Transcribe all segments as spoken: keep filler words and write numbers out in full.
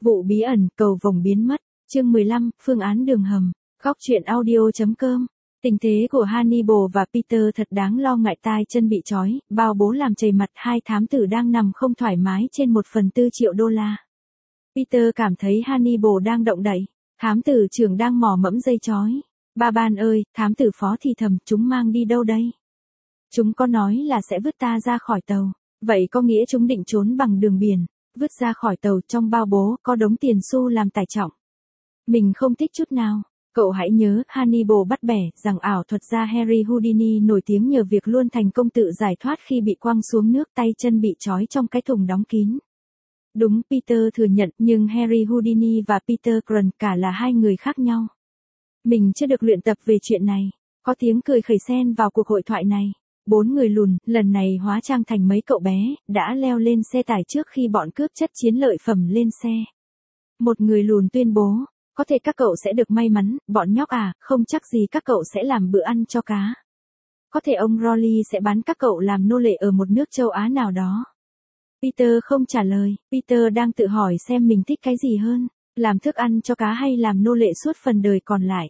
Vụ bí ẩn, cầu vồng biến mất. Chương mười lăm, phương án đường hầm. Góc truyện audio.com. Tình thế của Hannibal và Peter thật đáng lo ngại, tai chân bị trói, bao bố làm chảy mặt, hai thám tử đang nằm không thoải mái trên một phần tư triệu đô la. Peter cảm thấy Hannibal đang động đậy. Thám tử trưởng đang mò mẫm dây trói. Ba ban ơi, thám tử phó thì thầm, chúng mang đi đâu đây? Chúng có nói là sẽ vứt ta ra khỏi tàu. Vậy có nghĩa chúng định trốn bằng đường biển. Vứt ra khỏi tàu, trong bao bố có đống tiền xu làm tài trọng. Mình không thích chút nào. Cậu hãy nhớ, Hannibal bắt bẻ rằng ảo thuật gia Harry Houdini nổi tiếng nhờ việc luôn thành công tự giải thoát khi bị quăng xuống nước, tay chân bị trói trong cái thùng đóng kín. Đúng, Peter thừa nhận, nhưng Harry Houdini và Peter Grant cả là hai người khác nhau. Mình chưa được luyện tập về chuyện này. Có tiếng cười khẩy xen vào cuộc hội thoại này. Bốn người lùn, lần này hóa trang thành mấy cậu bé, đã leo lên xe tải trước khi bọn cướp chất chiến lợi phẩm lên xe. Một người lùn tuyên bố, có thể các cậu sẽ được may mắn, bọn nhóc à, không chắc gì các cậu sẽ làm bữa ăn cho cá. Có thể ông Rolly sẽ bán các cậu làm nô lệ ở một nước châu Á nào đó. Peter không trả lời, Peter đang tự hỏi xem mình thích cái gì hơn, làm thức ăn cho cá hay làm nô lệ suốt phần đời còn lại.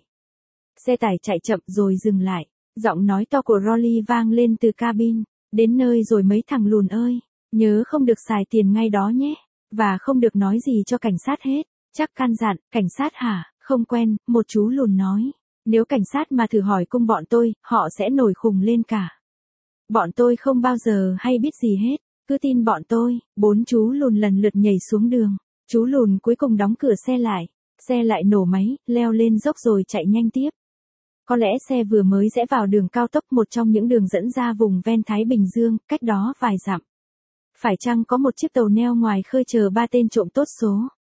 Xe tải chạy chậm rồi dừng lại. Giọng nói to của Rolly vang lên từ cabin. Đến nơi rồi mấy thằng lùn ơi. Nhớ không được xài tiền ngay đó nhé. Và không được nói gì cho cảnh sát hết. Chắc căn dặn, cảnh sát hả? Không quen, một chú lùn nói. Nếu cảnh sát mà thử hỏi cung bọn tôi, họ sẽ nổi khùng lên cả. Bọn tôi không bao giờ hay biết gì hết. Cứ tin bọn tôi. Bốn chú lùn lần lượt nhảy xuống đường. Chú lùn cuối cùng đóng cửa xe lại. Xe lại nổ máy, leo lên dốc rồi chạy nhanh tiếp. Có lẽ xe vừa mới rẽ vào đường cao tốc, một trong những đường dẫn ra vùng ven Thái Bình Dương, cách đó vài dặm. Phải chăng có một chiếc tàu neo ngoài khơi chờ ba tên trộm tốt số?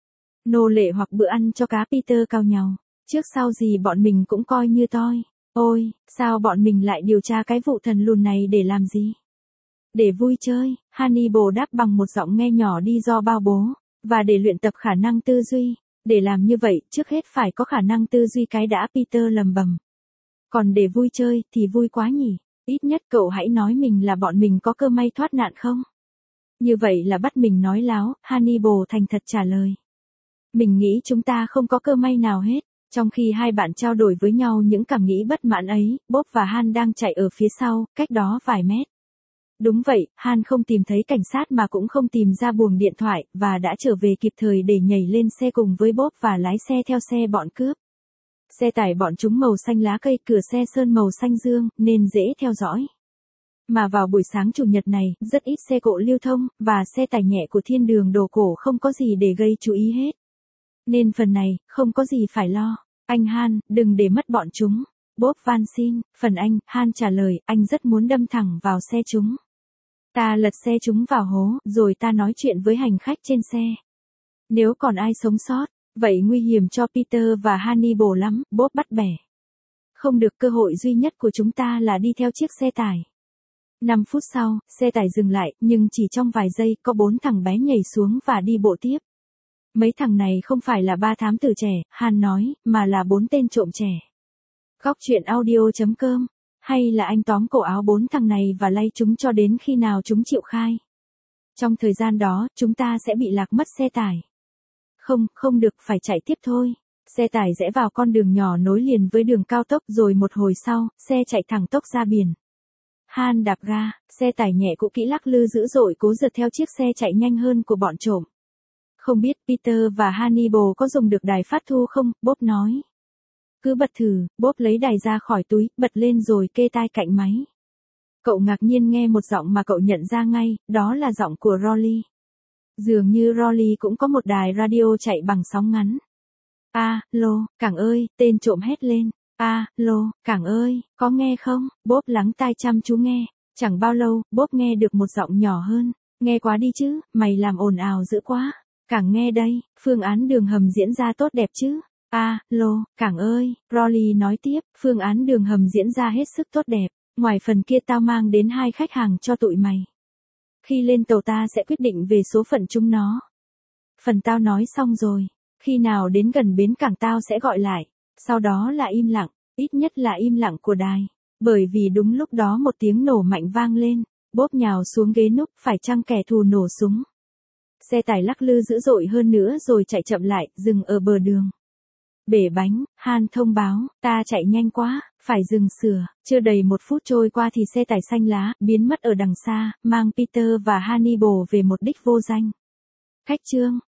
Nô lệ hoặc bữa ăn cho cá, Peter cau nhàu. Trước sau gì bọn mình cũng coi như toi. Ôi, sao bọn mình lại điều tra cái vụ thần lùn này để làm gì? Để vui chơi, Hannibal đáp bằng một giọng nghe nhỏ đi do bao bố. Và để luyện tập khả năng tư duy. Để làm như vậy, trước hết phải có khả năng tư duy cái đã, Peter lầm bầm. Còn để vui chơi, thì vui quá nhỉ. Ít nhất cậu hãy nói mình là bọn mình có cơ may thoát nạn không? Như vậy là bắt mình nói láo, Hannibal thành thật trả lời. Mình nghĩ chúng ta không có cơ may nào hết. Trong khi hai bạn trao đổi với nhau những cảm nghĩ bất mãn ấy, Bob và Han đang chạy ở phía sau, cách đó vài mét. Đúng vậy, Han không tìm thấy cảnh sát mà cũng không tìm ra buồng điện thoại, và đã trở về kịp thời để nhảy lên xe cùng với Bob và lái xe theo xe bọn cướp. Xe tải bọn chúng màu xanh lá cây, cửa xe sơn màu xanh dương, nên dễ theo dõi. Mà vào buổi sáng chủ nhật này, rất ít xe cộ lưu thông, và xe tải nhẹ của thiên đường đồ cổ không có gì để gây chú ý hết. Nên phần này, không có gì phải lo. Anh Han, đừng để mất bọn chúng. Bob van xin, phần anh, Han trả lời, anh rất muốn đâm thẳng vào xe chúng. Ta lật xe chúng vào hố, rồi ta nói chuyện với hành khách trên xe. Nếu còn ai sống sót, vậy nguy hiểm cho Peter và Hannibal lắm, Bob bắt bẻ. Không được, cơ hội duy nhất của chúng ta là đi theo chiếc xe tải. Năm phút sau, xe tải dừng lại, nhưng chỉ trong vài giây, có bốn thằng bé nhảy xuống và đi bộ tiếp. Mấy thằng này không phải là ba thám tử trẻ, Han nói, mà là bốn tên trộm trẻ. Góc truyện audio.com. Hay là anh tóm cổ áo bốn thằng này và lay chúng cho đến khi nào chúng chịu khai. Trong thời gian đó, chúng ta sẽ bị lạc mất xe tải. Không, không được, phải chạy tiếp thôi. Xe tải rẽ vào con đường nhỏ nối liền với đường cao tốc, rồi một hồi sau, xe chạy thẳng tốc ra biển. Han đạp ga, xe tải nhẹ cũ kỹ lắc lư dữ dội cố rượt theo chiếc xe chạy nhanh hơn của bọn trộm. Không biết Peter và Hannibal có dùng được đài phát thu không, Bob nói. Cứ bật thử, Bob lấy đài ra khỏi túi, bật lên rồi kê tai cạnh máy. Cậu ngạc nhiên nghe một giọng mà cậu nhận ra ngay, đó là giọng của Rolly. Dường như Rolly cũng có một đài radio chạy bằng sóng ngắn. A, lô, Cảng ơi, tên trộm hét lên. A, lô, Cảng ơi, có nghe không? Bob lắng tai chăm chú nghe. Chẳng bao lâu, Bob nghe được một giọng nhỏ hơn. Nghe quá đi chứ, mày làm ồn ào dữ quá. Cảng nghe đây, phương án đường hầm diễn ra tốt đẹp chứ? A, lô, Cảng ơi, Rolly nói tiếp, phương án đường hầm diễn ra hết sức tốt đẹp. Ngoài phần kia tao mang đến hai khách hàng cho tụi mày. Khi lên tàu ta sẽ quyết định về số phận chúng nó. Phần tao nói xong rồi. Khi nào đến gần bến cảng tao sẽ gọi lại. Sau đó là im lặng, ít nhất là im lặng của đài. Bởi vì đúng lúc đó một tiếng nổ mạnh vang lên. Bob nhào xuống ghế núp, phải chăng kẻ thù nổ súng? Xe tải lắc lư dữ dội hơn nữa rồi chạy chậm lại, dừng ở bờ đường. Bể bánh, Han thông báo, ta chạy nhanh quá, phải dừng sửa. Chưa đầy một phút trôi qua thì xe tải xanh lá, biến mất ở đằng xa, mang Peter và Hannibal về một đích vô danh. Khách trương,